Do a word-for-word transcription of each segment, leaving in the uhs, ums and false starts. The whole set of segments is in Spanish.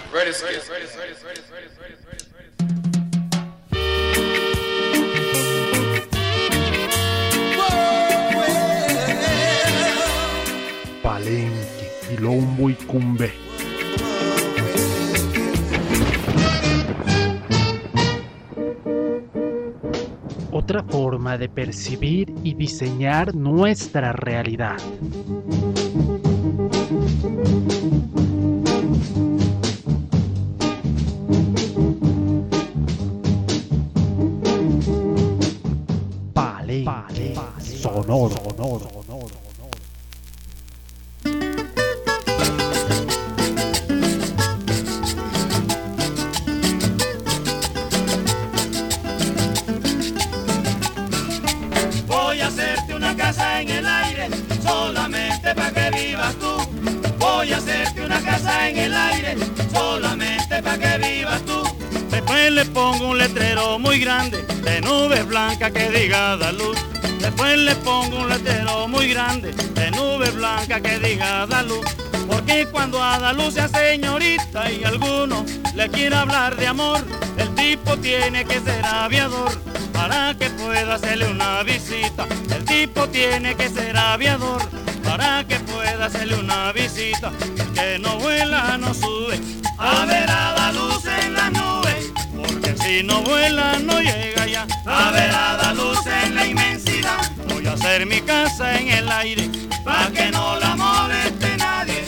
Ready, ready, ready, ready, ready, ready, ready, ready, ready. Palenque, Quilombo y Cumbé. Otra forma de percibir y diseñar nuestra realidad. Palenque sonoro. sonoro. Voy a hacerte una casa en el aire, solamente para que vivas tú. Voy a hacerte una casa en el aire, solamente para que vivas tú. Después le pongo un letrero muy grande, de nubes blancas que diga da luz. Después le pongo un letrero muy grande, de nubes blancas que diga da luz. Porque cuando a da luz sea señorita y alguno le quiera hablar de amor, el tipo tiene que ser aviador para que pueda hacerle una visita. El tipo tiene que ser aviador para que pueda hacerle una visita. El que no vuela no sube a ver a la luz en las nubes, porque si no vuela no llega ya a ver a la luz en la inmensidad. Voy a hacer mi casa en el aire para que no la moleste nadie.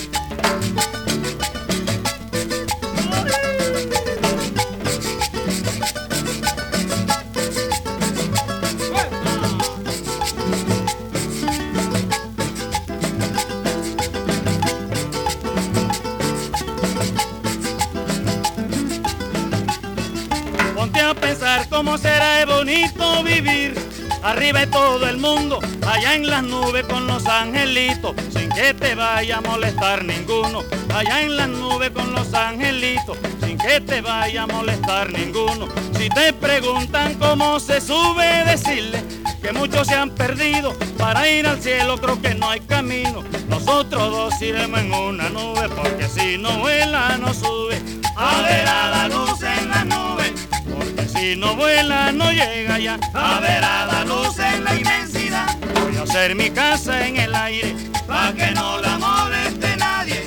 Ponte a pensar cómo será de bonito vivir arriba de todo el mundo, allá en las nubes con los angelitos, sin que te vaya a molestar ninguno. Allá en las nubes con los angelitos, sin que te vaya a molestar ninguno. Si te preguntan cómo se sube, decirle que muchos se han perdido. Para ir al cielo creo que no hay camino. Nosotros dos iremos en una nube, porque si no vuela no sube a ver a la luz en las nubes. Porque si no vuela no llega ya a ver a la luz en la inmensidad. Voy a hacer mi casa en el aire pa' que no la moleste nadie.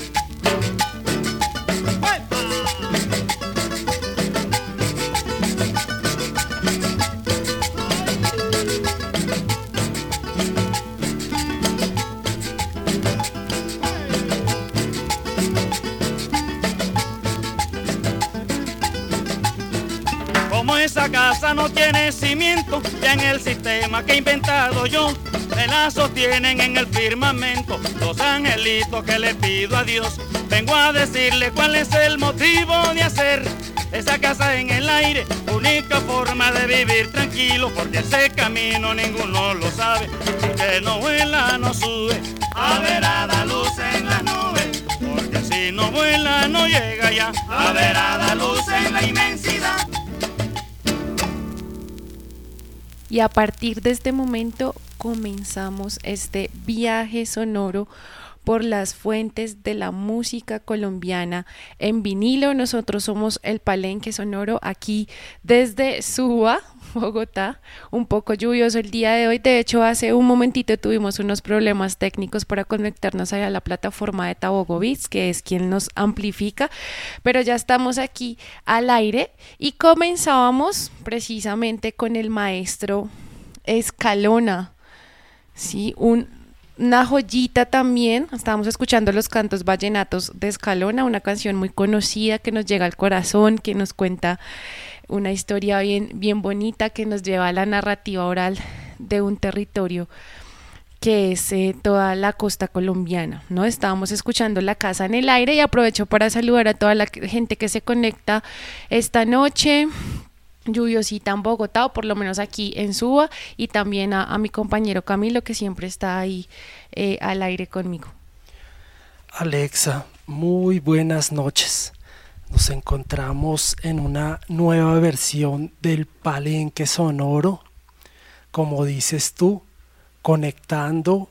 Como esa casa no tiene cimiento, ya en el sistema que he inventado yo, me la sostienen en el firmamento los angelitos que le pido a Dios. Vengo a decirle cuál es el motivo de hacer esa casa en el aire, única forma de vivir tranquilo, porque ese camino ninguno lo sabe. Que no vuela no sube a ver a la luz en las nubes, porque si no vuela no llega ya a ver a la luz en la inmensidad. Y a partir de este momento comenzamos este viaje sonoro por las fuentes de la música colombiana en vinilo. Nosotros somos el Palenque Sonoro aquí desde Suba, Bogotá. Un poco lluvioso el día de hoy. De hecho, hace un momentito tuvimos unos problemas técnicos para conectarnos a la plataforma de Tabogo Beats, que es quien nos amplifica, pero ya estamos aquí al aire y comenzábamos precisamente con el maestro Escalona, ¿sí? Un Una joyita también. Estábamos escuchando los cantos vallenatos de Escalona, una canción muy conocida que nos llega al corazón, que nos cuenta una historia bien, bien bonita, que nos lleva a la narrativa oral de un territorio que es eh, toda la costa colombiana, ¿no? Estábamos escuchando La Casa en el Aire y aprovecho para saludar a toda la gente que se conecta esta noche lluviosita en Bogotá, o por lo menos aquí en Suba, y también a, a mi compañero Camilo, que siempre está ahí eh, al aire conmigo. Alexa, muy buenas noches. Nos encontramos en una nueva versión del Palenque Sonoro, como dices tú, conectando,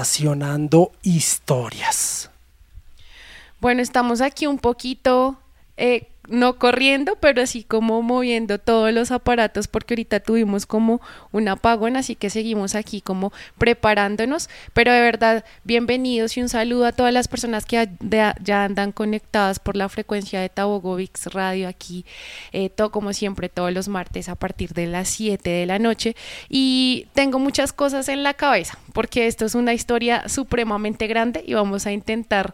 relacionando historias. Bueno, estamos aquí un poquito eh, no corriendo, pero así como moviendo todos los aparatos, porque ahorita tuvimos como un apagón, así que seguimos aquí como preparándonos, pero de verdad, bienvenidos y un saludo a todas las personas que ya, de, ya andan conectadas por la frecuencia de Tabogovix Radio aquí, eh, todo como siempre, todos los martes a partir de las siete de la noche, y tengo muchas cosas en la cabeza, porque esto es una historia supremamente grande y vamos a intentar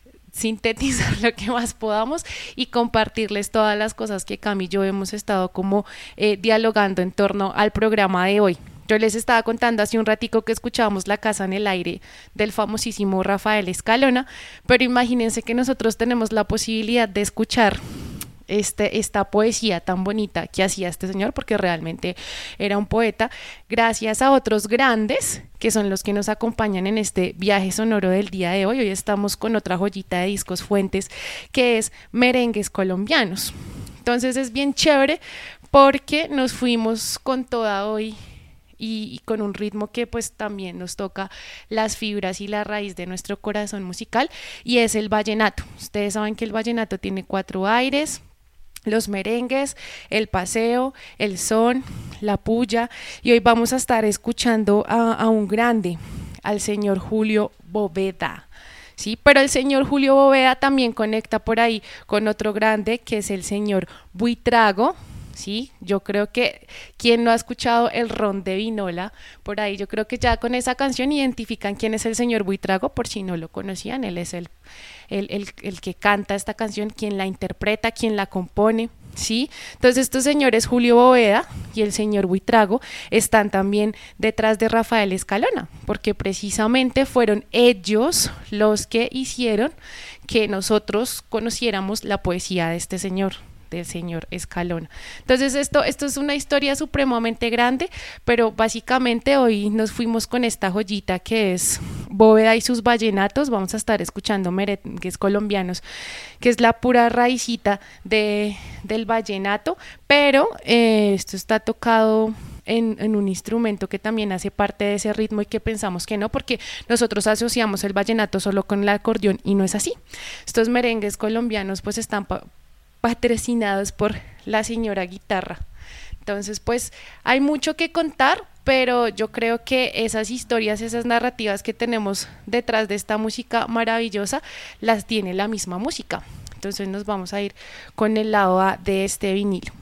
sintetizar lo que más podamos y compartirles todas las cosas que Cami y yo hemos estado como eh, dialogando en torno al programa de hoy. Yo les estaba contando hace un ratico que escuchábamos La Casa en el Aire del famosísimo Rafael Escalona, pero imagínense que nosotros tenemos la posibilidad de escuchar Este, esta poesía tan bonita que hacía este señor, porque realmente era un poeta, gracias a otros grandes que son los que nos acompañan en este viaje sonoro del día de hoy. Hoy estamos con otra joyita de Discos Fuentes, que es Merengues Colombianos. Entonces es bien chévere porque nos fuimos con toda hoy y, y con un ritmo que pues también nos toca las fibras y la raíz de nuestro corazón musical, y es el vallenato. Ustedes saben que el vallenato tiene cuatro aires: los merengues, el paseo, el son, la puya, y hoy vamos a estar escuchando a, a un grande, al señor Julio Bóveda. Sí, pero el señor Julio Bóveda también conecta por ahí con otro grande, que es el señor Buitrago. Sí, yo creo que quien no ha escuchado el ron de Vinola, por ahí yo creo que ya con esa canción identifican quién es el señor Buitrago, por si no lo conocían. Él es el, el, el, el que canta esta canción, quien la interpreta, quien la compone, ¿sí? Entonces estos señores Julio Bóveda y el señor Buitrago están también detrás de Rafael Escalona, porque precisamente fueron ellos los que hicieron que nosotros conociéramos la poesía de este señor, del señor Escalona. Entonces esto, esto es una historia supremamente grande, pero básicamente hoy nos fuimos con esta joyita que es Bóveda y sus vallenatos. Vamos a estar escuchando merengues colombianos, que es la pura raicita de, del vallenato, pero eh, esto está tocado En, en un instrumento que también hace parte de ese ritmo y que pensamos que no, porque nosotros asociamos el vallenato solo con el acordeón y no es así. Estos merengues colombianos pues están pa- patrocinados por la señora guitarra. Entonces pues hay mucho que contar, pero yo creo que esas historias, esas narrativas que tenemos detrás de esta música maravillosa, las tiene la misma música. Entonces nos vamos a ir con el lado A de este vinilo.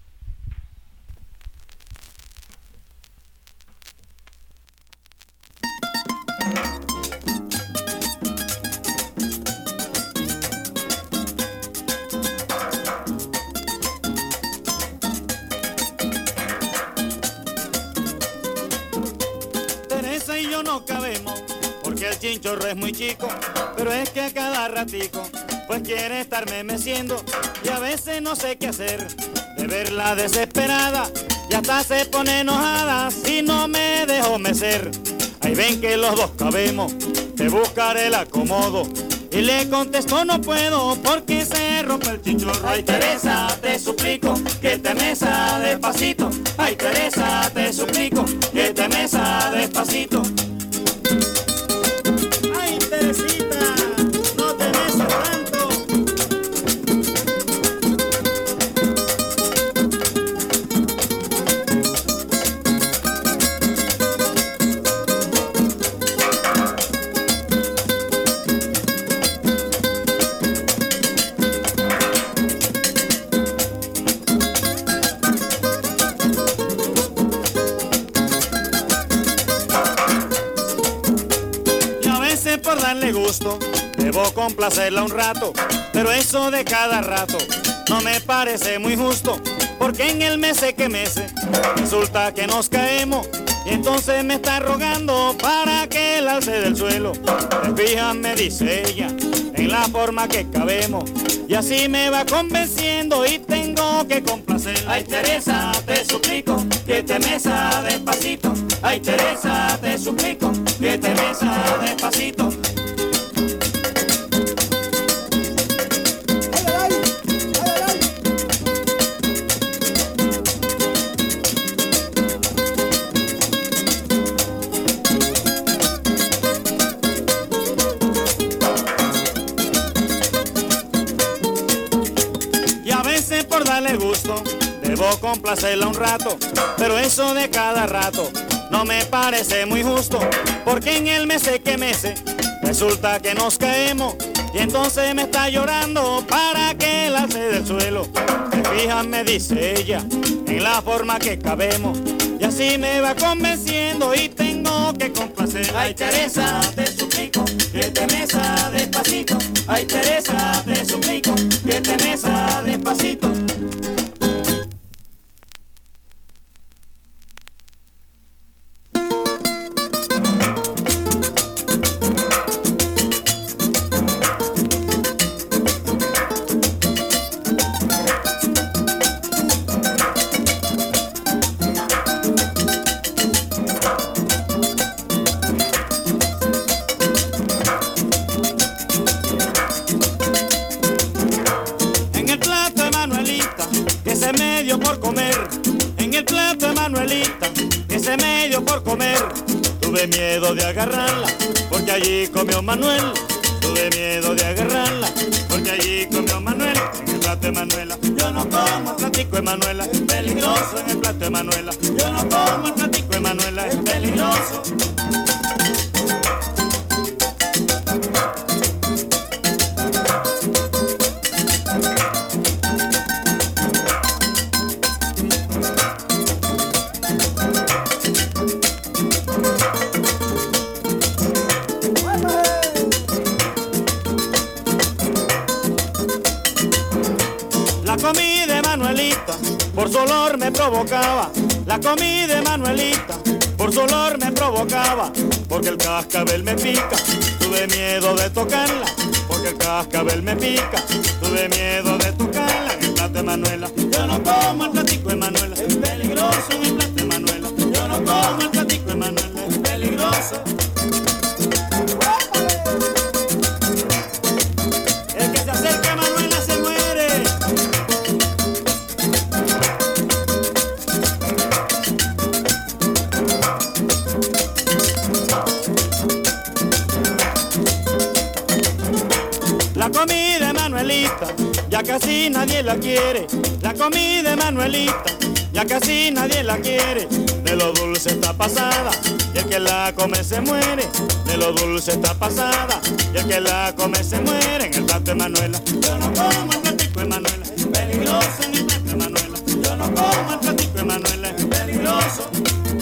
Y yo no cabemos, porque el chinchorro es muy chico, pero es que a cada ratico pues quiere estarme meciendo, y a veces no sé qué hacer de verla desesperada, y hasta se pone enojada si no me dejo mecer. Ahí ven que los dos cabemos, te buscaré el acomodo, y le contesto no puedo porque se rompe el chinchorro. Ay Teresa, te suplico que te mesa despacito. Ay Teresa, te suplico que te mesa despacito. Ay Teresita, no te mesa tanto. Por darle gusto, debo complacerla un rato, pero eso de cada rato no me parece muy justo, porque en el mese que mese resulta que nos caemos, y entonces me está rogando para que la alce del suelo. Te fijas, me dice ella, en la forma que cabemos, y así me va convenciendo y tengo que complacerla. Ay Teresa, te suplico que te mesa despacito. Ay Teresa, te suplico que te mesa despacito. veces por darle gusto debo complacerla un rato, pero eso de cada rato no me parece muy justo, porque en el mes que mece resulta que nos caemos y entonces me está llorando para que la alce del suelo. Te fijas, me dice ella, en la forma que cabemos, y así me va convenciendo y tengo que complacer. Ay, Teresa, te suplico que te mesa despacito. Ay, Teresa, te suplico que te mesa despacito. Por comer, en el plato de Manuelita, ese medio por comer, tuve miedo de agarrarla, porque allí comió Manuel, tuve miedo de agarrarla, porque allí comió Manuel, en el plato de Manuela, yo no como el platico de Manuela, es peligroso en el plato de Manuela, yo no como el platico de Manuela, es peligroso. La comida de Manuelita, por su olor me provocaba. La comida de Manuelita, por su olor me provocaba. Porque el cascabel me pica, tuve miedo de tocarla. Porque el cascabel me pica, tuve miedo de tocarla. En el plato de Manuela, yo no como el platico de Manuela, es peligroso en el plato de Manuela. Yo no como el platico de Manuela, es peligroso. El que se acerca a Manuela se muere. La comida de Manuelita, ya casi nadie la quiere. La comida de Manuelita, ya casi nadie la quiere. De lo dulce está pasada, y el que la come se muere. De lo dulce está pasada, y el que la come se muere. En el plato de Manuela, yo no como el platico de Manuela, es peligroso en el plato de Manuela. Yo no como el platico de Manuela, es peligroso.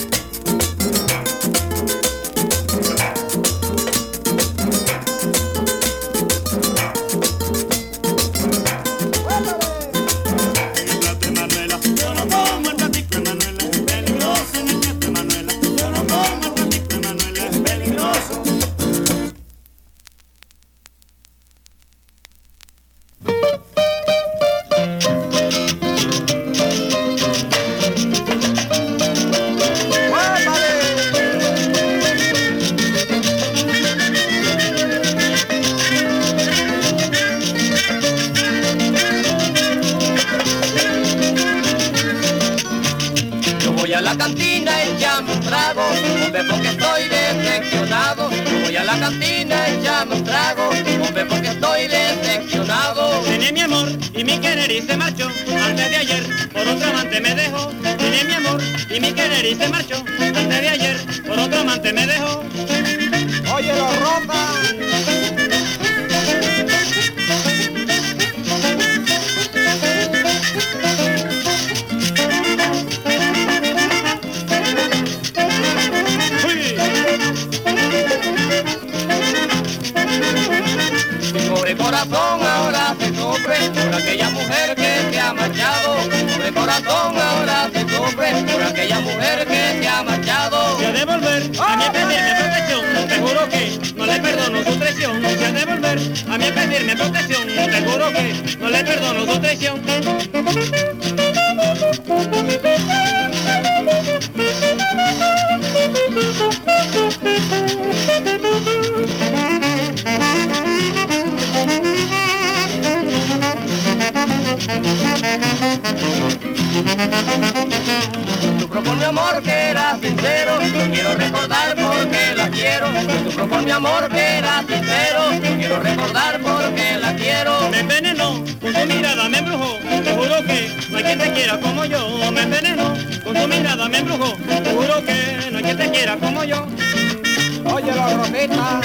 Y se marchó, antes de ayer, por otro amante me dejó. Oye, lo ropa. Mi pobre corazón ahora se sufre por aquella mujer que te ha marchado. Mi pobre corazón ahora se sufre por aquella mujer que te ha marchado. Si ha de volver a mí a pedirme protección, te juro que no le perdono su traición. Si ha de volver a mí a pedirme protección, te juro que no le perdono su traición. Sufro por mi amor que era sincero, no quiero recordar porque la quiero. Sufro por mi amor que era sincero, no quiero recordar porque la quiero. Me envenenó, con su mirada me embrujó, te juro quien te quiera como yo. Me envenenó, con tu mirada me embrujó. Juro que no hay quien te quiera como yo. Óyelo, Rosita.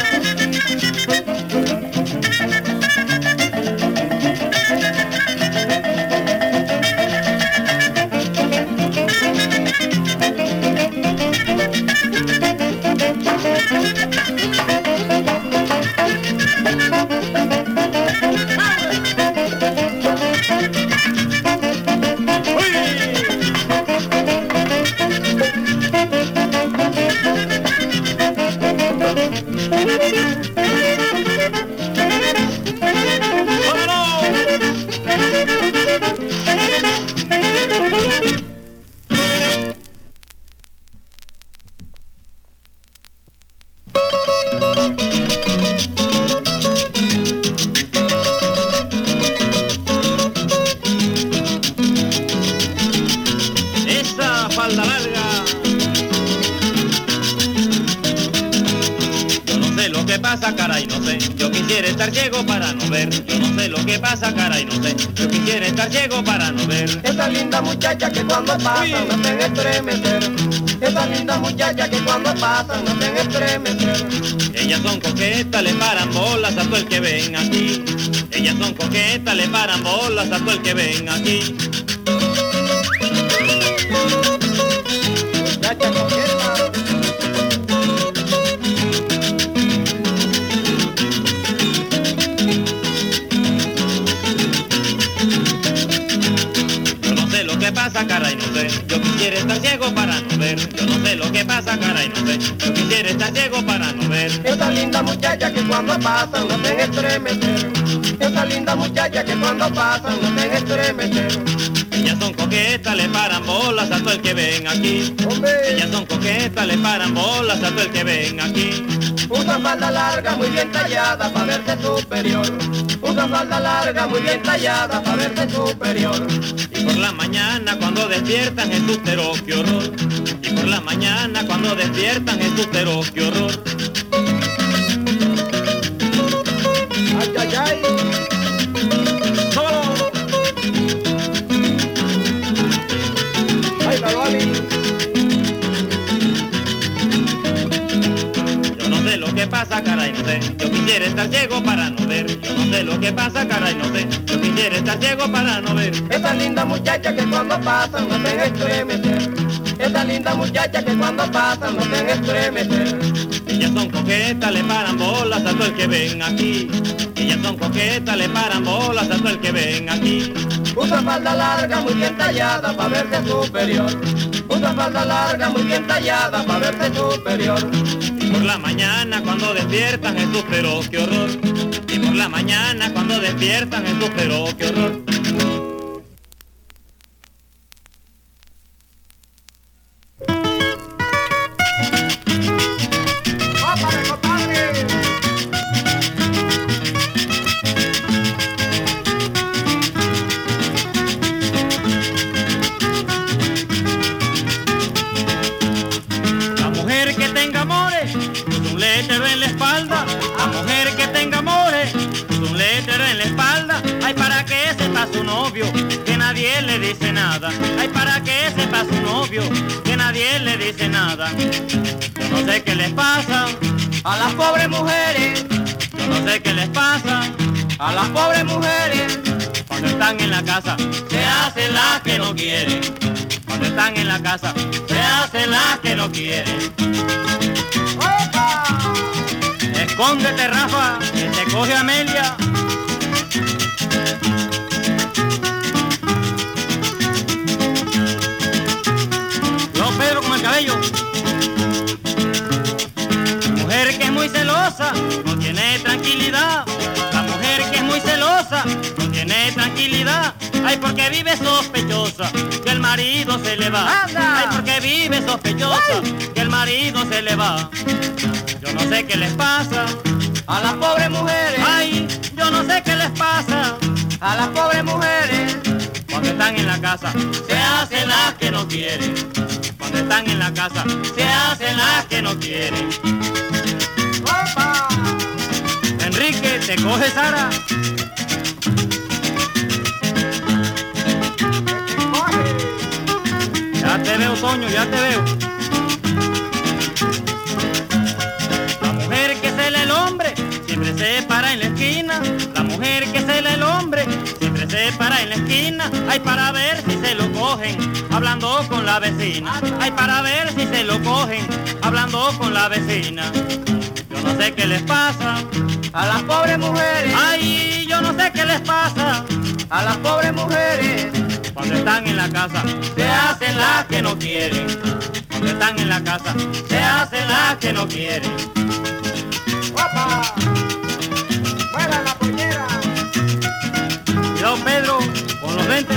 Esa falda larga. Yo no sé lo que pasa, caray, no sé. Yo quisiera estar ciego para no ver. Yo no sé lo que pasa, caray, no sé. Yo quisiera estar ciego para no ver. Esa linda muchacha que cuando pasa no te estremecer. Esa linda muchacha que cuando pasa no te estremecer. Ellas son coquetas, le paran bolas a todo el que ven aquí. Ellas son coquetas, le paran bolas a todo el que ven aquí. Muchacha coqueta. Yo no sé lo que pasa, caray, no sé. Yo quisiera estar ciego para no ver. Yo no sé lo que pasa, caray, no sé. Yo quisiera estar ciego para no ver. Esa linda muchacha que cuando pasa no te estremecer. Esa linda muchacha que cuando pasa no te estremecer. Ellas son coquetas, le paran bolas a todo el que ven aquí. Hombre, Ellas son coquetas, le paran bolas a todo el que ven aquí. usa falda larga muy bien tallada para verse superior. Usa falda larga muy bien tallada para verse superior. Y por la mañana cuando despiertan Jesús, pero qué horror. Y por la mañana cuando despiertan Jesús, pero qué horror. Ay, ay, ay. ¡Solo! Ay, la Loli. Yo no sé lo que pasa, caray, no sé. Yo quisiera estar ciego para no ver. Yo no sé lo que pasa, caray, no sé. Yo quisiera estar ciego para no ver. Esa linda muchacha que cuando pasa no te estremecer. Esa linda muchacha que cuando pasa no te estremecer. Ellas son coquetas, le paran bolas a todo el que ven aquí. Ellas son coquetas, le paran bolas a todo el que ven aquí. Usa falda larga muy bien tallada para verse superior. Usa falda larga muy bien tallada para verse superior. Y por la mañana cuando despiertan Jesús, pero qué horror. Y por la mañana cuando despiertan Jesús, pero qué horror. ¡Ópale, compadre! La mujer que tenga amores, puso un letrero en la espalda. La mujer que tenga amores, puso un letrero en la espalda. Ay, para que sepa su novio, que nadie le dice nada. Ay, para que sepa su novio, que nadie le dice nada. Yo no sé qué les pasa A las pobres mujeres, yo no sé qué les pasa a las pobres mujeres, cuando están en la casa. Se hacen las que no quieren. Cuando están en la casa, se hacen las que no quieren. ¡opa! Escóndete, Rafa, que te coge Amelia. No, Pedro, con el cabello. La mujer que es muy celosa no tiene tranquilidad. La mujer que es muy celosa no tiene tranquilidad. Ay, porque vive sospechosa que el marido se le va. ¡Anda! Ay, porque vive sospechosa que el marido se le va. Yo no sé qué les pasa A las pobres mujeres, Ay, yo no sé qué les pasa a las pobres mujeres, cuando están en la casa. Se hacen las que no quieren. Cuando están en la casa, se hacen las que no quieren. ¡opa! Enrique, te coge Sara. coño, ya te veo. La mujer que cela el hombre siempre se para en la esquina. La mujer que cela el hombre siempre se para en la esquina. Ay, para ver si se lo cogen hablando con la vecina. Ay, para ver si se lo cogen hablando con la vecina. Yo no sé qué les pasa A las pobres mujeres, ay, yo no sé qué les pasa a las pobres mujeres, cuando están en la casa. Se hacen las que no quieren. Cuando están en la casa, se hacen las que no quieren. ¡guapa! ¡Fuera la pollera! Cuidado, Pedro, con los lentes.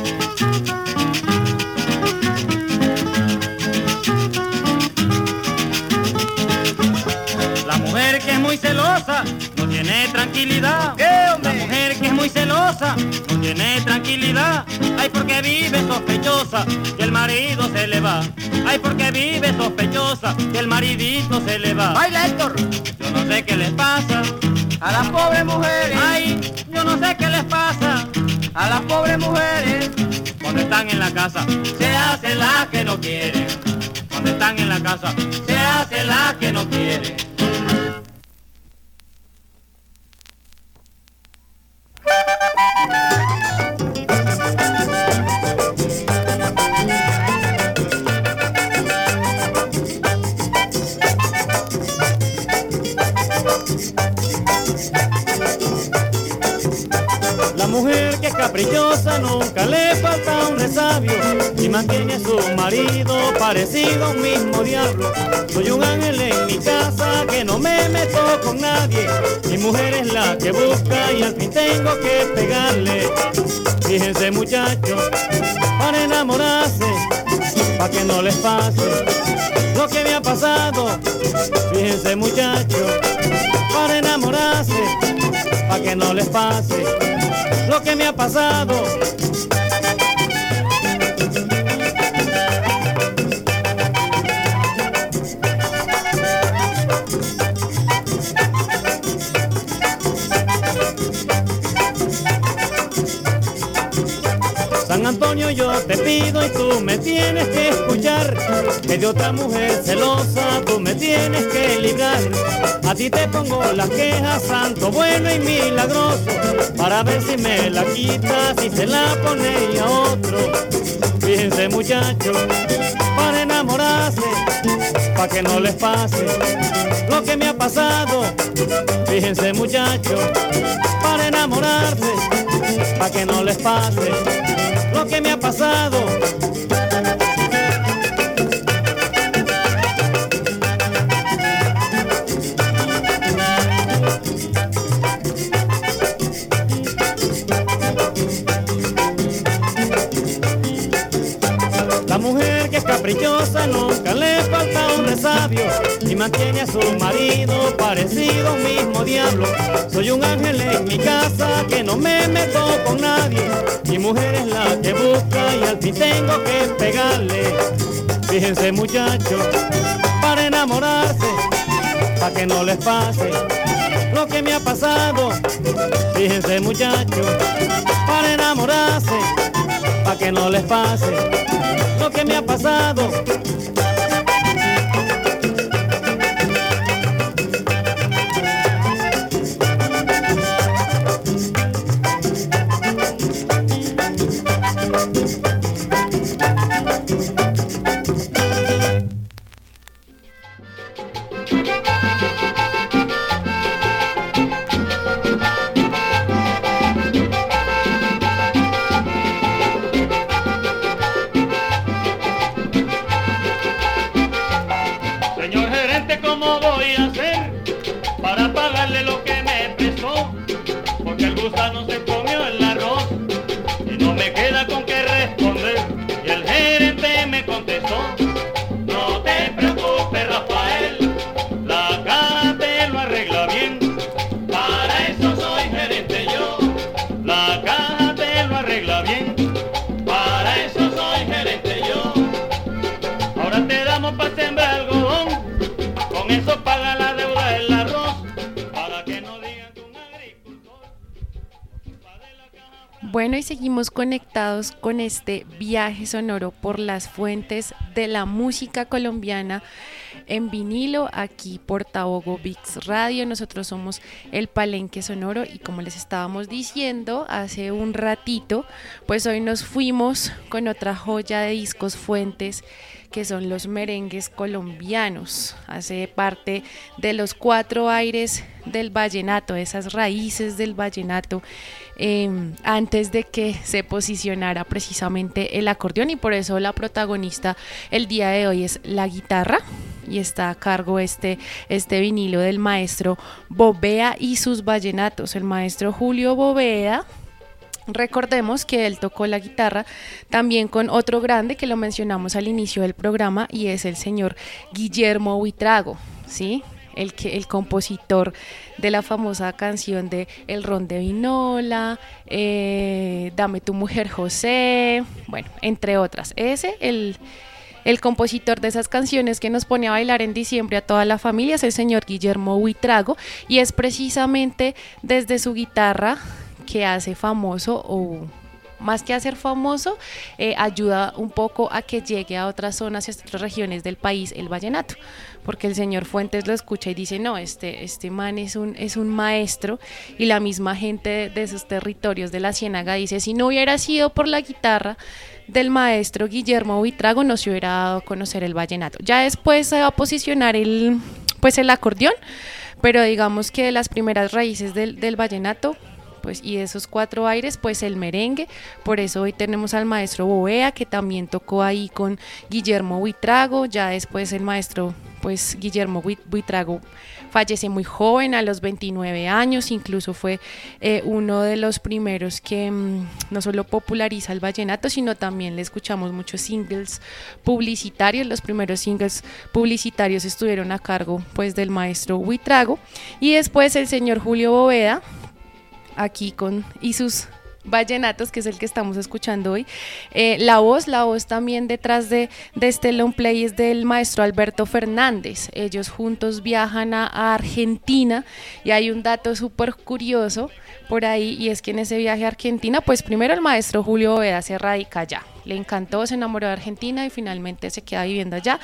La mujer que es muy celosa no tiene tranquilidad. ¿Qué, hombre? La mujer que es muy celosa no tiene tranquilidad. Ay, porque vive sospechosa que el marido se le va. Ay, porque vive sospechosa que el maridito se le va. ¡Baila, Héctor! Yo no sé qué les pasa. A las pobres mujeres, Ay, yo no sé qué les pasa. a las pobres mujeres, Cuando están en la casa, se hacen las que no quieren. Cuando están en la casa, se hacen las que no quieren. La mujer que es caprichosa nunca le falta un resabio y mantiene a su marido parecido a un mismo diablo. Soy un ángel en mi casa que no me meto con nadie. Mi mujer es la que busca y al fin tengo que pegarle. Fíjense, muchachos, para enamorarse, pa' que no les pase lo que me ha pasado. Fíjense, muchachos, para enamorarse, pa' que no les pase lo que me ha pasado. San Antonio, yo te pido y tú me tienes que escuchar, que de otra mujer celosa tú me tienes que librar. A ti te pongo las quejas, santo bueno y milagroso, para ver si me la quitas y se la pone a otro. Fíjense, muchachos, para enamorarse, pa' que no les pase lo que me ha pasado. Fíjense, muchachos, para enamorarse, pa' que no les pase lo que me ha pasado. La mujer que es caprichosa nunca le falta un resabio y mantiene a su marido parecido a un mismo diablo. Soy un ángel en mi casa que no me meto con nadie. Mi mujer es la que busca y al fin tengo que pegarle. Fíjense, muchachos, para enamorarse, pa' que no les pase lo que me ha pasado. Fíjense, muchachos, para enamorarse, pa' que no les pase lo que me ha pasado. Bueno, y seguimos conectados con este viaje sonoro por las fuentes de la música colombiana en vinilo, aquí por Tabogo Vix Radio. Nosotros somos el Palenque Sonoro y como les estábamos diciendo hace un ratito, pues hoy nos fuimos con otra joya de discos fuentes, que son los merengues colombianos. Hace parte de los cuatro aires del vallenato, esas raíces del vallenato, eh, antes de que se posicionara precisamente el acordeón, y por eso la protagonista el día de hoy es la guitarra, y está a cargo este, este vinilo del maestro Bovea y sus vallenatos. El maestro Julio Bovea, recordemos que él tocó la guitarra también con otro grande que lo mencionamos al inicio del programa, y es el señor Guillermo Buitrago, ¿sí? El, que, el compositor de la famosa canción de El Ron de Vinola, eh, Dame tu mujer José, bueno, entre otras. Ese, el, el compositor de esas canciones que nos pone a bailar en diciembre a toda la familia, es el señor Guillermo Buitrago, y es precisamente desde su guitarra que hace famoso, o más que hacer famoso, eh, ayuda un poco a que llegue a otras zonas y a otras regiones del país el vallenato, porque el señor Fuentes lo escucha y dice, no, este, este man es un, es un maestro, y la misma gente de, de esos territorios de la Ciénaga dice, si no hubiera sido por la guitarra del maestro Guillermo Buitrago, no se hubiera dado a conocer el vallenato. Ya después se va a posicionar el, pues el acordeón, pero digamos que las primeras raíces del, del vallenato, pues, y de esos cuatro aires, pues el merengue. Por eso hoy tenemos al maestro Bovea, que también tocó ahí con Guillermo Buitrago. Ya después el maestro, pues Guillermo Buitrago fallece muy joven, a los veintinueve años, incluso fue eh, uno de los primeros que mmm, no solo populariza el vallenato, sino también le escuchamos muchos singles publicitarios. Los primeros singles publicitarios estuvieron a cargo, pues, del maestro Buitrago. Y después el señor Julio Bovea, aquí con y sus vallenatos, que es el que estamos escuchando hoy. Eh, la voz, la voz también detrás de, de este long play es del maestro Alberto Fernández. Ellos juntos viajan a, a Argentina, y hay un dato súper curioso por ahí, y es que en ese viaje a Argentina, pues primero el maestro Julio Bovea se radica allá, le encantó, se enamoró de Argentina y finalmente se queda viviendo allá.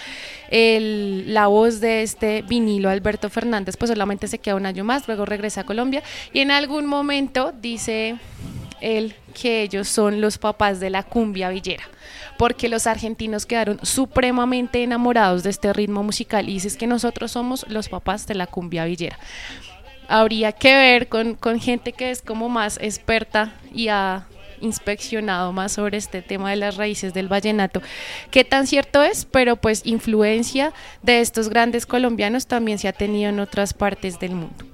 El, la voz de este vinilo, Alberto Fernández, pues solamente se queda un año más, luego regresa a Colombia, y en algún momento dice él que ellos son los papás de la cumbia villera, porque los argentinos quedaron supremamente enamorados de este ritmo musical, y dices que nosotros somos los papás de la cumbia villera. Habría que ver con, con gente que es como más experta y ha inspeccionado más sobre este tema de las raíces del vallenato, qué tan cierto es, pero pues influencia de estos grandes colombianos también se ha tenido en otras partes del mundo.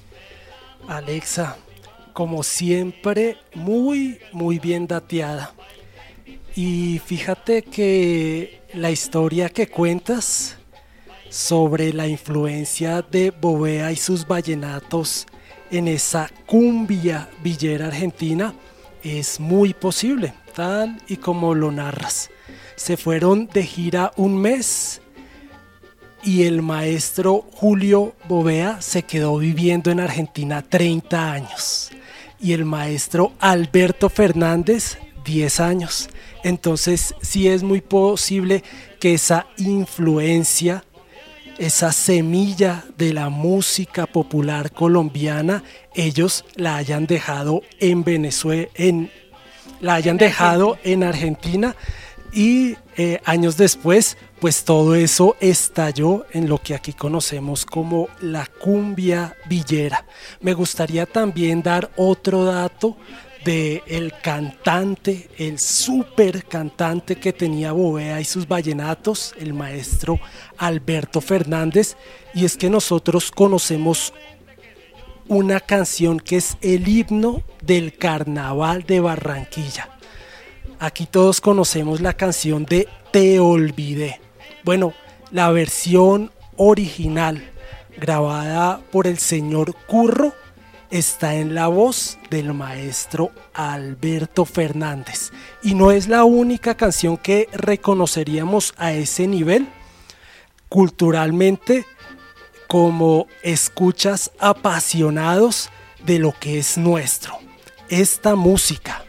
Alexa, como siempre, muy, muy bien dateada. Y fíjate que la historia que cuentas sobre la influencia de Bovea y sus vallenatos en esa cumbia villera argentina es muy posible, tal y como lo narras. Se fueron de gira un mes y el maestro Julio Bovea se quedó viviendo en Argentina treinta años, y el maestro Alberto Fernández diez años. Entonces sí es muy posible que esa influencia, esa semilla de la música popular colombiana, ellos la hayan dejado en Venezuela, en, la hayan dejado en Argentina, y eh, años después, pues todo eso estalló en lo que aquí conocemos como la cumbia villera. Me gustaría también dar otro dato de el cantante, el super cantante que tenía Bovea y sus vallenatos, el maestro Alberto Fernández, y es que nosotros conocemos una canción que es el himno del Carnaval de Barranquilla. Aquí todos conocemos la canción de Te Olvidé. Bueno, la versión original grabada por el señor Curro está en la voz del maestro Alberto Fernández, y no es la única canción que reconoceríamos a ese nivel culturalmente como escuchas apasionados de lo que es nuestro. Esta música,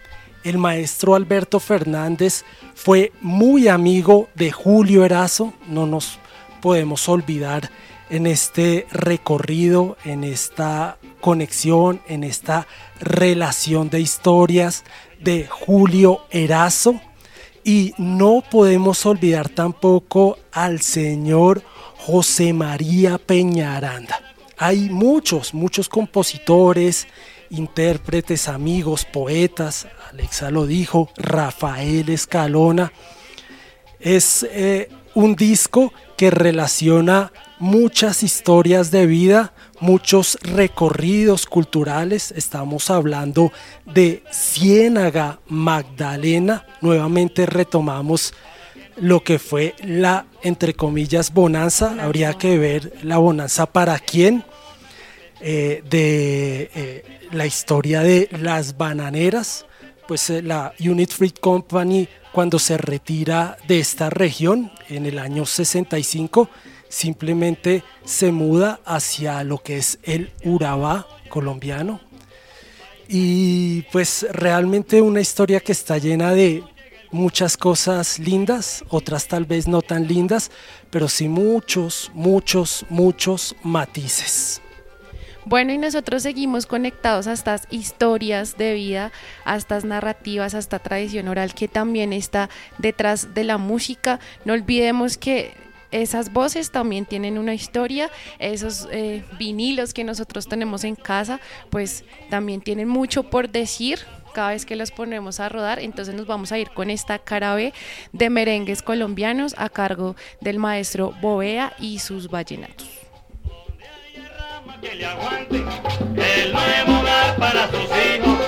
el maestro Alberto Fernández fue muy amigo de Julio Erazo, no nos podemos olvidar en este recorrido, en esta conexión, en esta relación de historias de Julio Erazo. Y no podemos olvidar tampoco al señor José María Peñaranda. Hay muchos, muchos compositores, intérpretes, amigos, poetas, Alexa lo dijo, Rafael Escalona. Es eh, un disco que relaciona muchas historias de vida, muchos recorridos culturales. Estamos hablando de Ciénaga Magdalena. Nuevamente retomamos lo que fue la, entre comillas, bonanza. Habría que ver la bonanza para quién. Eh, de eh, la historia de las bananeras, pues eh, la Unit Fruit Company, cuando se retira de esta región en el año sesenta y cinco, simplemente se muda hacia lo que es el Urabá colombiano. Y pues realmente una historia que está llena de muchas cosas lindas, otras tal vez no tan lindas, pero sí muchos, muchos, muchos matices. Bueno, y nosotros seguimos conectados a estas historias de vida, a estas narrativas, a esta tradición oral que también está detrás de la música. No olvidemos que esas voces también tienen una historia, esos eh, vinilos que nosotros tenemos en casa, pues también tienen mucho por decir cada vez que los ponemos a rodar. Entonces nos vamos a ir con esta cara B de merengues colombianos a cargo del maestro Bovea y sus vallenatos. Que le aguante el nuevo hogar para sus hijos.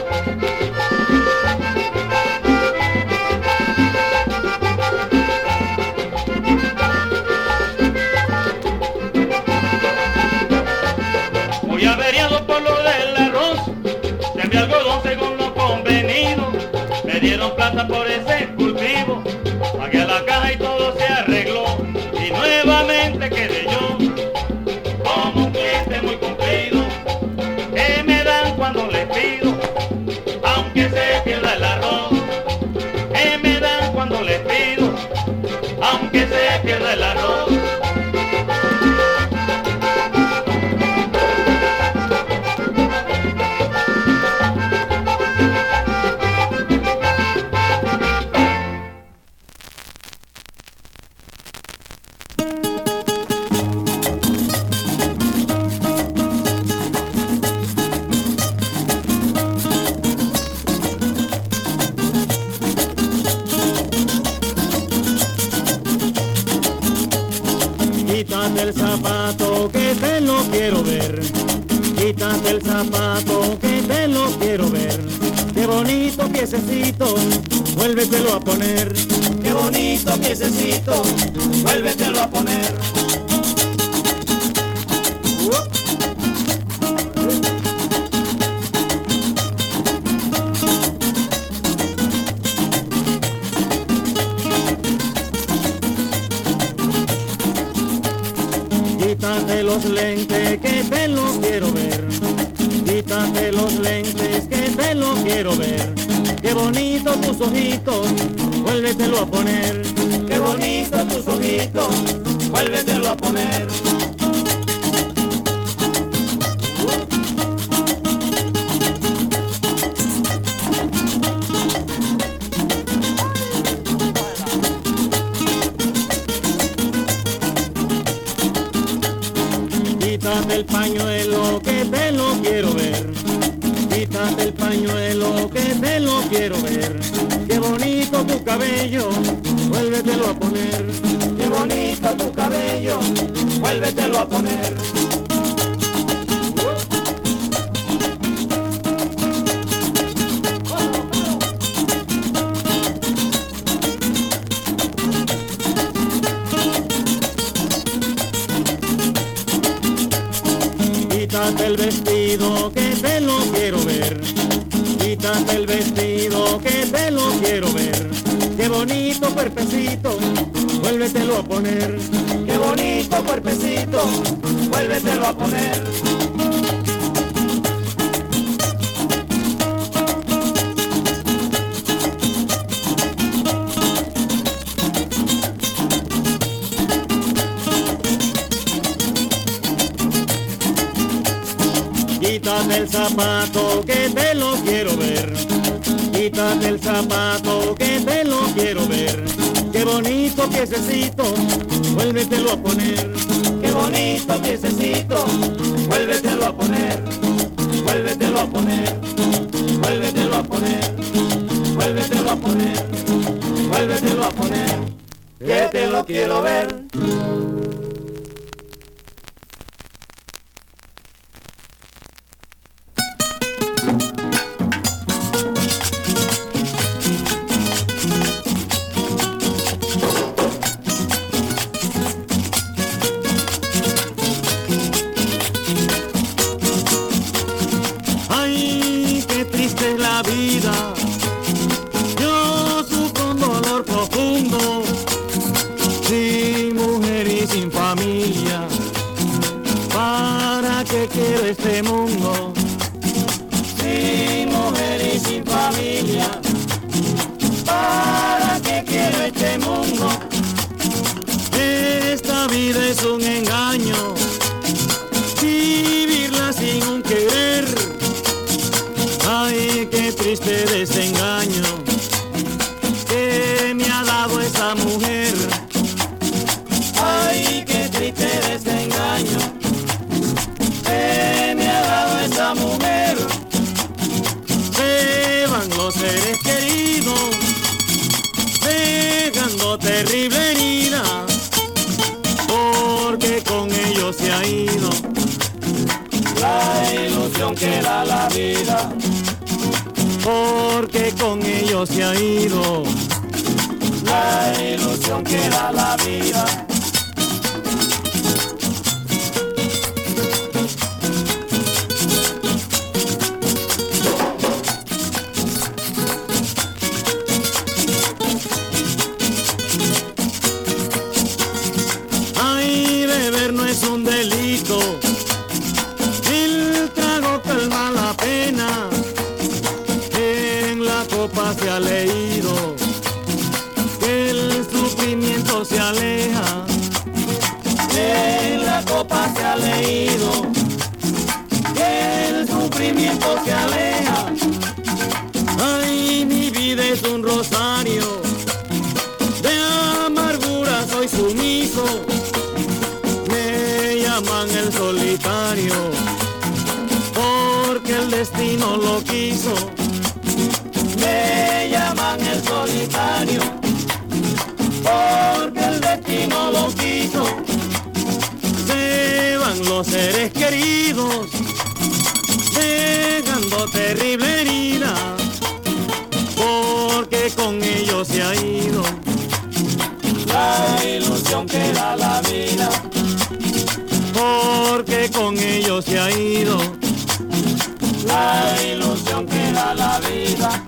Muy averiado por lo del arroz, sembré algodón según lo convenido. Me dieron plata por ese cultivo, pagué a la caja y todo se arregló. Y nuevamente quedé yo como un cliente muy cumplido, que me dan cuando les pido, aunque se pierda el arroz. Que me dan cuando les pido, aunque se pierda el arroz. Quítate el zapato que te lo quiero ver, quítate el zapato que te lo quiero ver. Qué bonito piececito, vuélvetelo a poner. Qué bonito piececito, vuélvetelo a poner. Quítate los lentes que te lo quiero ver, quítate los lentes que te lo quiero ver. Qué bonito tus ojitos, vuélvetelo a poner. Qué bonito tus ojitos, vuélvetelo a poner. Quítate el pañuelo que te lo quiero ver, quítate el pañuelo que te lo quiero ver. Qué bonito tu cabello, vuélvetelo a poner. Qué bonito tu cabello, vuélvetelo a poner. Quítate el vestido que te lo quiero ver, quítate el vestido que te lo quiero ver. Qué bonito cuerpecito, vuélvetelo a poner. Qué bonito cuerpecito, vuélvetelo a poner. Quítate el zapato que te lo quiero ver. Quítate el zapato que te lo quiero ver. Qué bonito piececito, vuélvetelo a poner. Qué bonito piececito, vuélvetelo a poner. Vuélvetelo a poner, vuélvetelo a poner, vuélvetelo a poner, vuélvetelo a poner. Que te lo quiero ver. Este mundo sin mujer y sin familia, ¿para qué quiero este mundo? Esta vida es un engaño, vivirla sin un querer. Ay, qué triste desengaño que me ha dado esa mujer. Ay, qué triste desengaño que me ha dado esa mujer. Se van los seres queridos, dejando terrible herida, porque con ellos se ha ido la ilusión que da la vida, porque con ellos se ha ido la ilusión que da la vida. Es un delito, el trago calma la pena, en la copa se ha leído que el sufrimiento se aleja, en la copa se ha leído que el sufrimiento se aleja. Ay, mi vida es un rosario, de amargura soy sumiso, llaman el solitario, porque el destino lo quiso. Me llaman el solitario, porque el destino lo quiso. Se van los seres queridos, dejando terrible herida, porque con ellos se ha ido la ilusión que da la vida, porque con ellos se ha ido la ilusión que da la vida.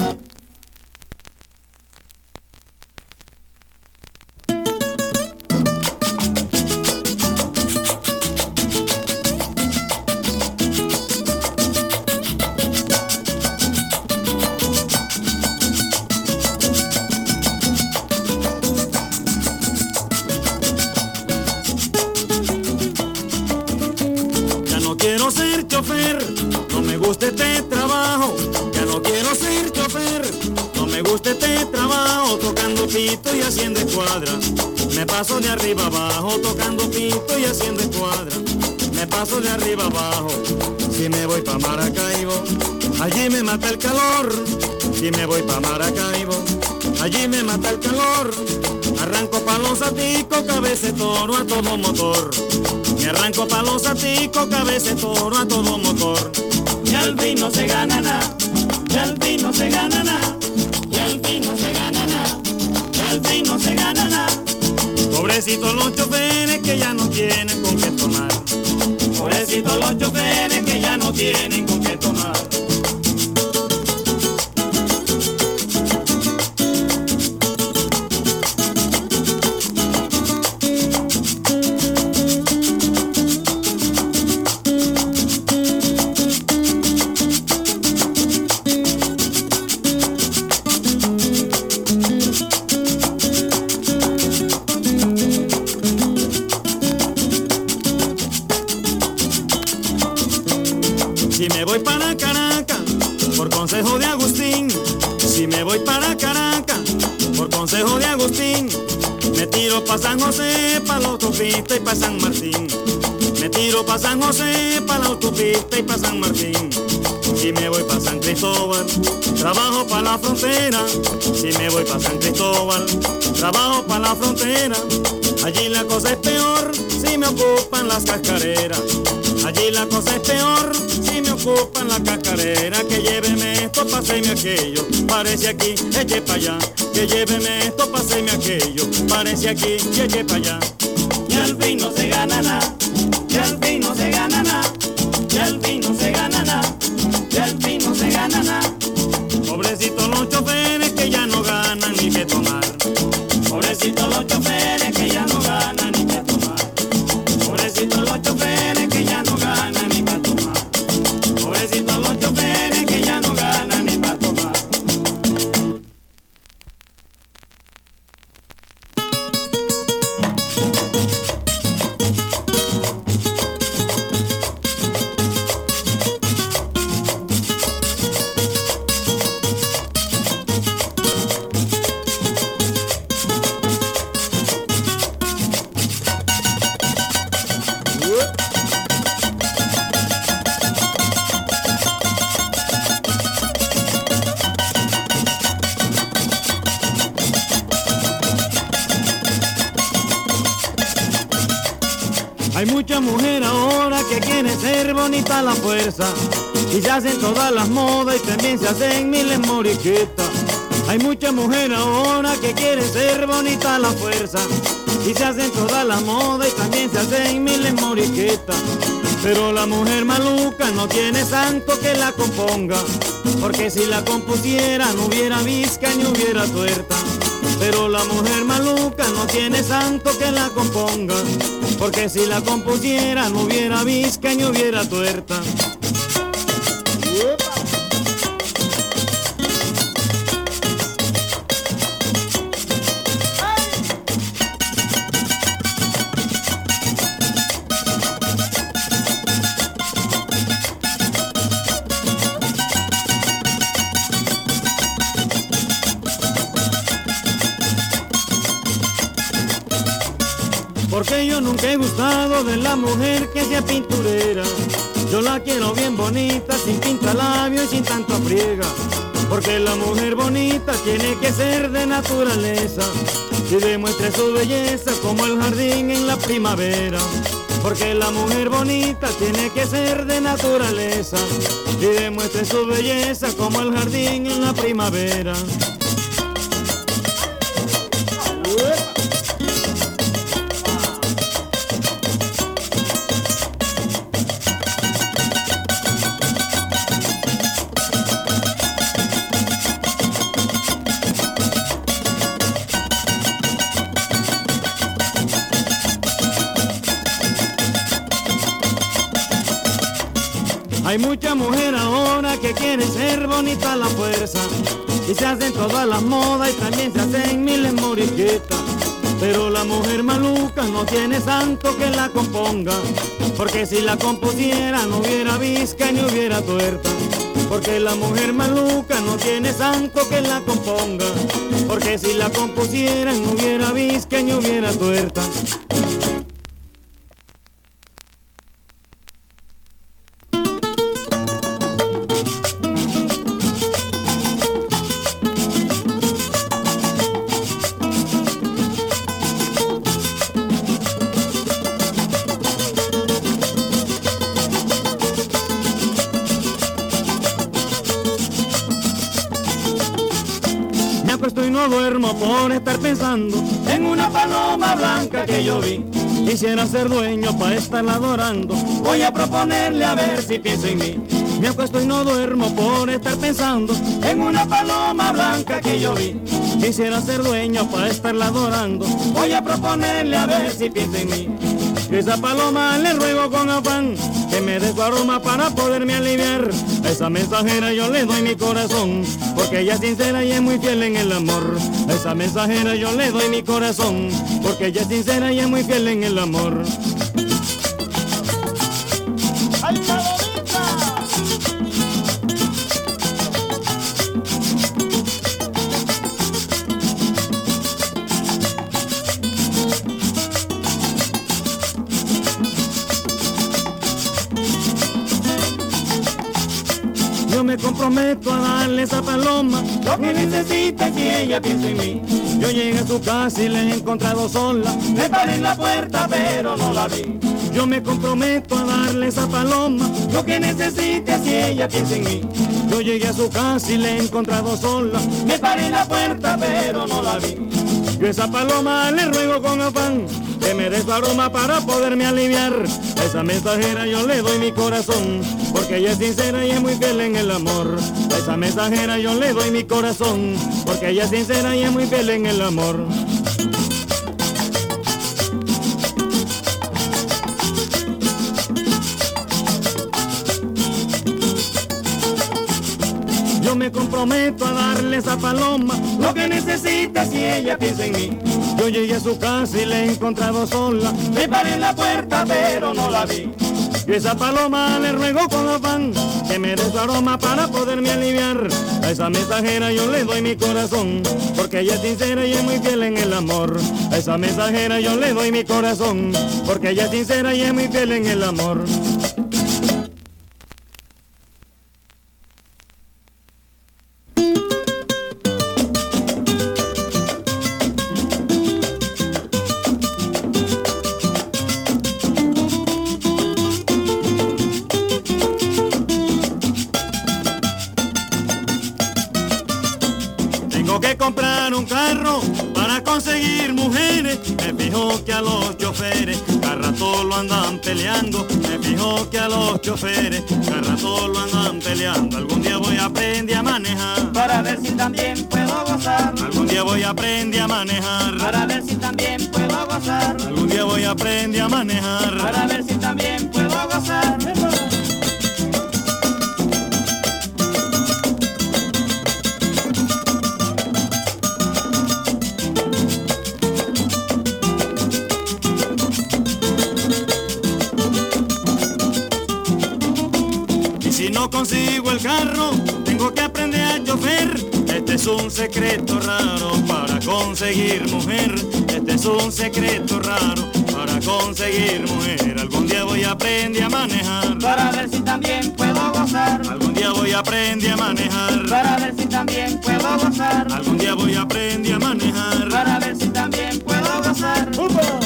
Quiero ser chofer, no me gusta este trabajo. Ya no quiero ser chofer, no me gusta este trabajo. Tocando pito y haciendo escuadra, me paso de arriba abajo. Tocando pito y haciendo escuadra, me paso de arriba abajo. Si me voy pa' Maracaibo, allí me mata el calor. Si me voy pa' Maracaibo, allí me mata el calor. Arranco pa' los aticos, cabeza de toro a todo motor. Me arranco pa' los aticos, cabeza de toro a todo motor. Y al fin no se gana nada, y al fin no se gana nada, y al fin no se gana nada, y al fin no se gana nada. Pobrecitos los choferes que ya no tienen con qué tomar. Pobrecitos los choferes que ya no tienen con qué tomar. Si me consejo de Agustín, si me voy para Caracas, por consejo de Agustín, me tiro pa' San José, pa' la autopista y pa' San Martín. Me tiro pa' San José, pa' la autopista y pa' San Martín. Si me voy pa' San Cristóbal, trabajo pa' la frontera. Si me voy pa' San Cristóbal, trabajo pa' la frontera. Allí la cosa es peor, si me ocupan las cascareras. Allí la cosa es peor, si me ocupan las cascareras. Que lléveme esto, páseme aquello, parece aquí, eche pa' allá. Que lléveme esto, páseme aquello, parece aquí, eche pa' allá. Y al fin no se gana nada, y al fin no se gana nada, y al fin no se gana nada, y al fin no se gana nada. Pobrecitos los choferes que ya no ganan ni que tomar. Pobrecitos los choferes que ya no ganan ni que tomar. Pobrecitos los choferes que ya no ganan ni para tomar. Pobrecitos los choferes que ya no ganan ni para tomar. Hay mucha mujer ahora que quiere ser bonita a la fuerza y se hacen todas las modas y también se hacen miles moriquetas. Hay mucha mujer ahora que quiere ser bonita a la fuerza y se hacen todas las modas y también se hacen miles moriquetas. Pero la mujer maluca no tiene santo que la componga, porque si la compusiera no hubiera visca ni hubiera tuerta. Pero la mujer maluca no tiene santo que la componga, porque si la compusiera no hubiera visca ni hubiera tuerta. Porque yo nunca he gustado de la mujer que sea pinturera. Yo la quiero bien bonita, sin pintalabio y sin tanta friega. Porque la mujer bonita tiene que ser de naturaleza y demuestre su belleza como el jardín en la primavera. Porque la mujer bonita tiene que ser de naturaleza y demuestre su belleza como el jardín en la primavera. Hay mucha mujer ahora que quiere ser bonita a la fuerza y se hacen todas las modas y también se hacen miles moriquetas. Pero la mujer maluca no tiene santo que la componga, porque si la compusiera no hubiera visca ni hubiera tuerta. Porque la mujer maluca no tiene santo que la componga, porque si la compusiera no hubiera visca ni hubiera tuerta. Y no duermo por estar pensando en una paloma blanca que yo vi. Quisiera ser dueño para estarla adorando. Voy a proponerle a ver si piensa en mí. Me acuesto y no duermo por estar pensando en una paloma blanca que yo vi. Quisiera ser dueño para estarla adorando. Voy a proponerle a ver si piensa en mí. Esa paloma le ruego con afán que me dé su aroma para poderme aliviar. A esa mensajera yo le doy mi corazón, porque ella es sincera y es muy fiel en el amor. A esa mensajera yo le doy mi corazón, porque ella es sincera y es muy fiel en el amor. ¡Ay, palomita! Yo me comprometo a darle a esa paloma lo que necesita si ella piensa en mí. Yo llegué a su casa y la he encontrado sola. Me paré en la puerta pero no la vi. Yo me comprometo a darle a esa paloma lo que necesite si ella piensa en mí. Yo llegué a su casa y la he encontrado sola. Me paré en la puerta pero no la vi. Yo a esa paloma le ruego con afán que me dé su aroma para poderme aliviar. A esa mensajera yo le doy mi corazón, porque ella es sincera y es muy fiel en el amor. A esa mensajera yo le doy mi corazón, porque ella es sincera y es muy fiel en el amor. Yo me comprometo a darle a esa paloma lo que necesita si ella piensa en mí. Yo llegué a su casa y la he encontrado sola. Me paré en la puerta pero no la vi. Yo a esa paloma le ruego con afán que me dé su aroma para poderme aliviar. A esa mensajera yo le doy mi corazón, porque ella es sincera y es muy fiel en el amor. A esa mensajera yo le doy mi corazón, porque ella es sincera y es muy fiel en el amor. Comprar un carro para conseguir mujeres. Me fijo que a los choferes cada rato lo andan peleando. Me fijo que a los choferes cada rato lo andan peleando. Algún día voy a aprender a manejar para ver si también puedo gozar. Algún día voy a aprender a manejar para ver si también puedo gozar. Algún día voy a aprender a manejar para ver si también puedo gozar. Si no consigo el carro, tengo que aprender a chofer. Este es un secreto raro para conseguir mujer. Este es un secreto raro para conseguir mujer. Algún día voy a aprender a manejar para ver si también puedo gozar. Algún día voy a aprender a manejar para ver si también puedo gozar. Algún día voy a aprender a manejar para ver si también puedo gozar. ¡Upa!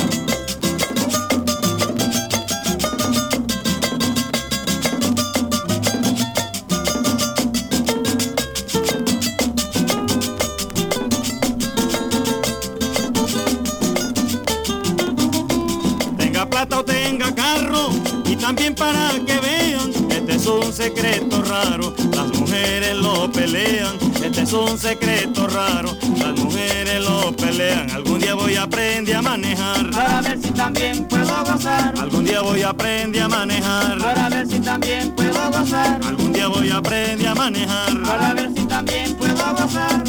O tenga carro y también para que vean, este es un secreto raro, las mujeres lo pelean. Este es un secreto raro, las mujeres lo pelean. Algún día voy a aprender a manejar para ver si también puedo gozar. Algún día voy a aprender a manejar para ver si también puedo gozar. Algún día voy a aprender a manejar para ver si también puedo gozar.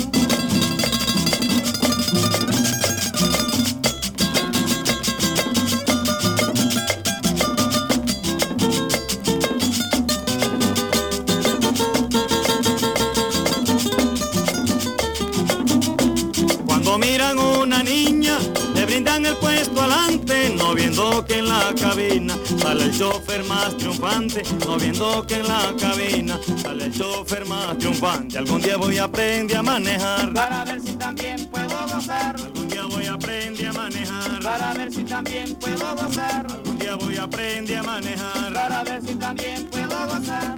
Miran una niña, le brindan el puesto adelante, no viendo que en la cabina sale el chofer más triunfante, no viendo que en la cabina sale el chofer más triunfante. Algún día voy a aprender a manejar para ver si también puedo gozar. Algún día voy a aprender a manejar para ver si también puedo gozar. Algún día voy a aprender a manejar para ver si también puedo gozar.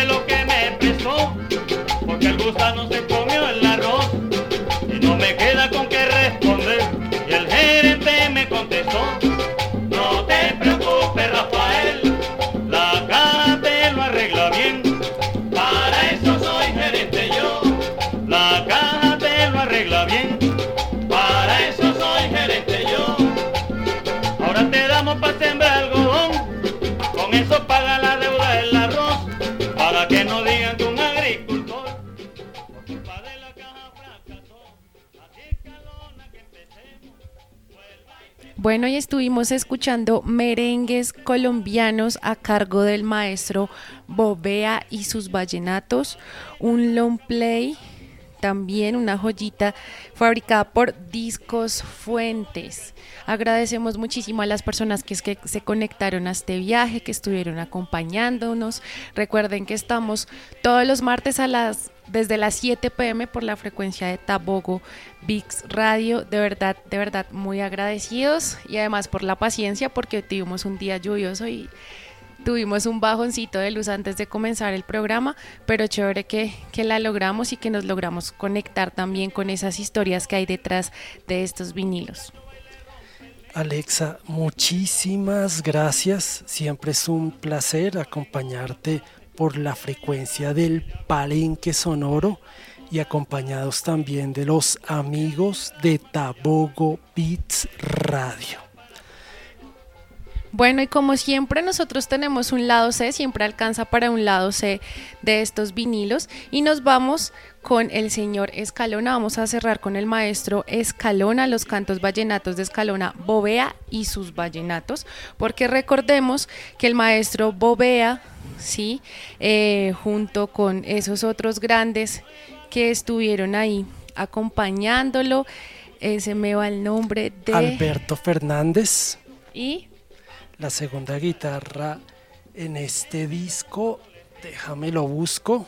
No se comió el arroz y no me queda Bueno, y estuvimos escuchando merengues colombianos a cargo del maestro Bovea y sus vallenatos, un long play, también una joyita fabricada por Discos Fuentes. Agradecemos muchísimo a las personas que, es que se conectaron a este viaje, que estuvieron acompañándonos. Recuerden que estamos todos los martes a las desde las siete pe eme por la frecuencia de Tabogo Vix Radio. De verdad, de verdad, muy agradecidos, y además por la paciencia, porque tuvimos un día lluvioso y tuvimos un bajoncito de luz antes de comenzar el programa, pero chévere que, que la logramos y que nos logramos conectar también con esas historias que hay detrás de estos vinilos. Alexa, muchísimas gracias. Siempre es un placer acompañarte por la frecuencia del Palenque Sonoro y acompañados también de los amigos de Tabogo Beats Radio. Bueno, y como siempre nosotros tenemos un lado C, siempre alcanza para un lado C de estos vinilos, y nos vamos con el señor Escalona. Vamos a cerrar con el maestro Escalona, los cantos vallenatos de Escalona, Bovea y sus vallenatos, porque recordemos que el maestro Bovea, sí, eh, junto con esos otros grandes que estuvieron ahí acompañándolo, eh, se me va el nombre de Alberto Fernández. Y la segunda guitarra en este disco, déjame lo busco.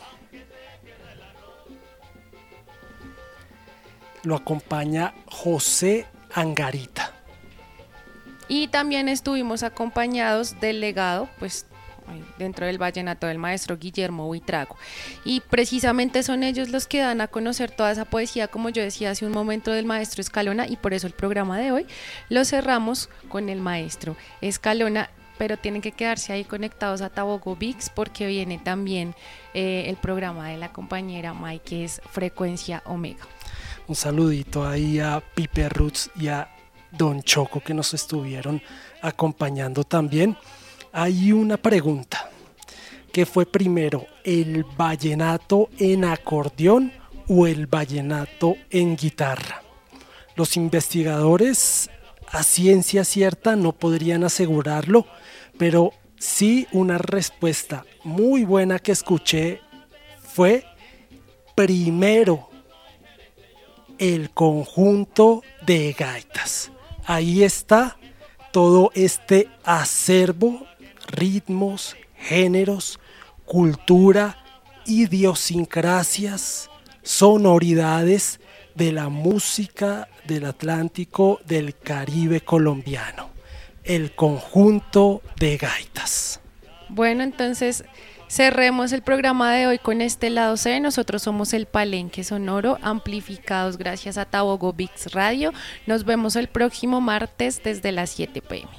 Lo acompaña José Angarita. Y también estuvimos acompañados del legado, pues dentro del vallenato, del maestro Guillermo Buitrago, y precisamente son ellos los que dan a conocer toda esa poesía, como yo decía hace un momento, del maestro Escalona, y por eso el programa de hoy lo cerramos con el maestro Escalona, pero tienen que quedarse ahí conectados a Tabogo Vix, porque viene también eh, el programa de la compañera Mai, que es Frecuencia Omega. Un saludito ahí a Pipe Roots y a Don Choco, que nos estuvieron acompañando también. Hay una pregunta: ¿qué fue primero, el vallenato en acordeón o el vallenato en guitarra? Los investigadores a ciencia cierta no podrían asegurarlo, pero sí una respuesta muy buena que escuché fue primero el conjunto de gaitas. Ahí está todo este acervo, ritmos, géneros, cultura, idiosincrasias, sonoridades de la música del Atlántico, del Caribe colombiano, el conjunto de gaitas. Bueno, entonces cerremos el programa de hoy con este lado C. Nosotros somos el Palenque Sonoro, amplificados gracias a Tabogo Vix Radio. Nos vemos el próximo martes desde las siete pe eme.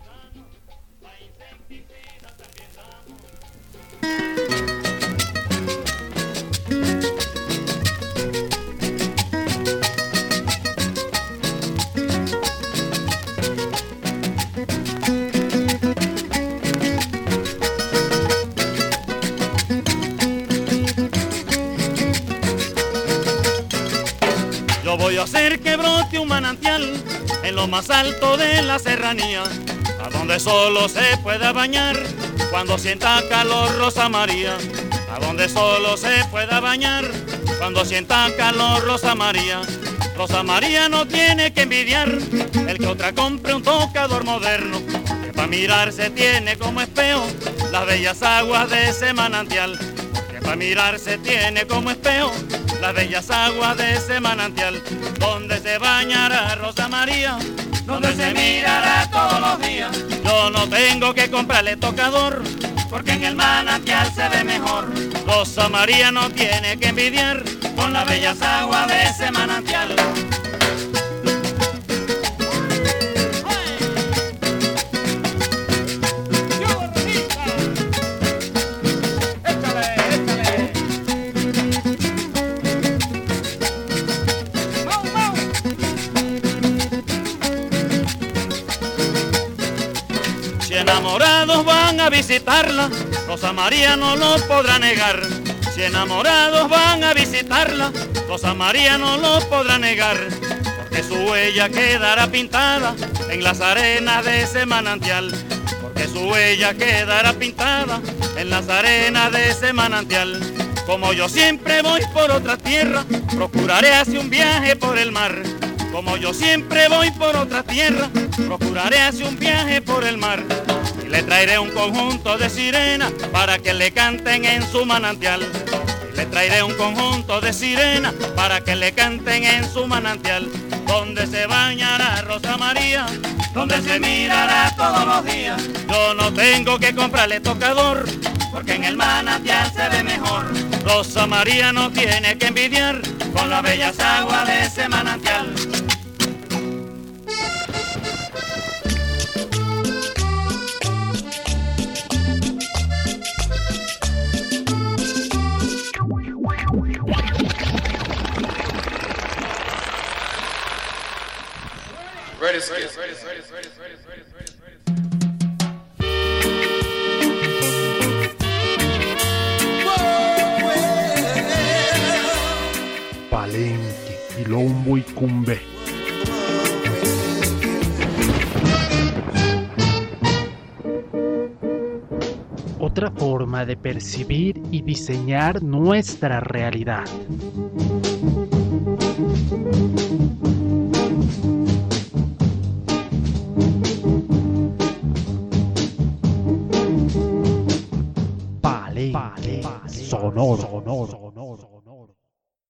Yo voy a hacer que brote un manantial en lo más alto de la serranía, a donde solo se pueda bañar cuando sienta calor Rosa María, a donde solo se pueda bañar cuando sienta calor Rosa María. Rosa María no tiene que envidiar el que otra compre un tocador moderno, que pa' mirarse tiene como espejo las bellas aguas de ese manantial, que pa' mirarse tiene como espejo las bellas aguas de ese manantial, donde se bañará Rosa María, donde se mirará todos los días. Yo no tengo que comprarle tocador, porque en el manantial se ve mejor. Rosa María no tiene que envidiar con las bellas aguas de ese manantial. Enamorados van a visitarla, Rosa María no lo podrá negar. Si enamorados van a visitarla, Rosa María no lo podrá negar. Porque porque su huella quedará pintada en las arenas de ese manantial, porque su huella quedará pintada en las arenas de ese manantial. Como yo siempre voy por otra tierra, procuraré hacer un viaje por el mar. Como yo siempre voy por otra tierra, procuraré hacer un viaje por el mar. Y le traeré un conjunto de sirenas para que le canten en su manantial. Y le traeré un conjunto de sirenas para que le canten en su manantial. Donde se bañará Rosa María, donde se mirará todos los días. Yo no tengo que comprarle tocador, porque en el manantial se ve mejor. Rosa María no tiene que envidiar con las bellas aguas de ese manantial. Ready, ready, ready, ready, ready, ready, ready, ready, ready. Palenque, Quilombo y Cumbé. Otra forma de percibir y diseñar nuestra realidad. Palenque, Sonoro, sonoro, sonoro.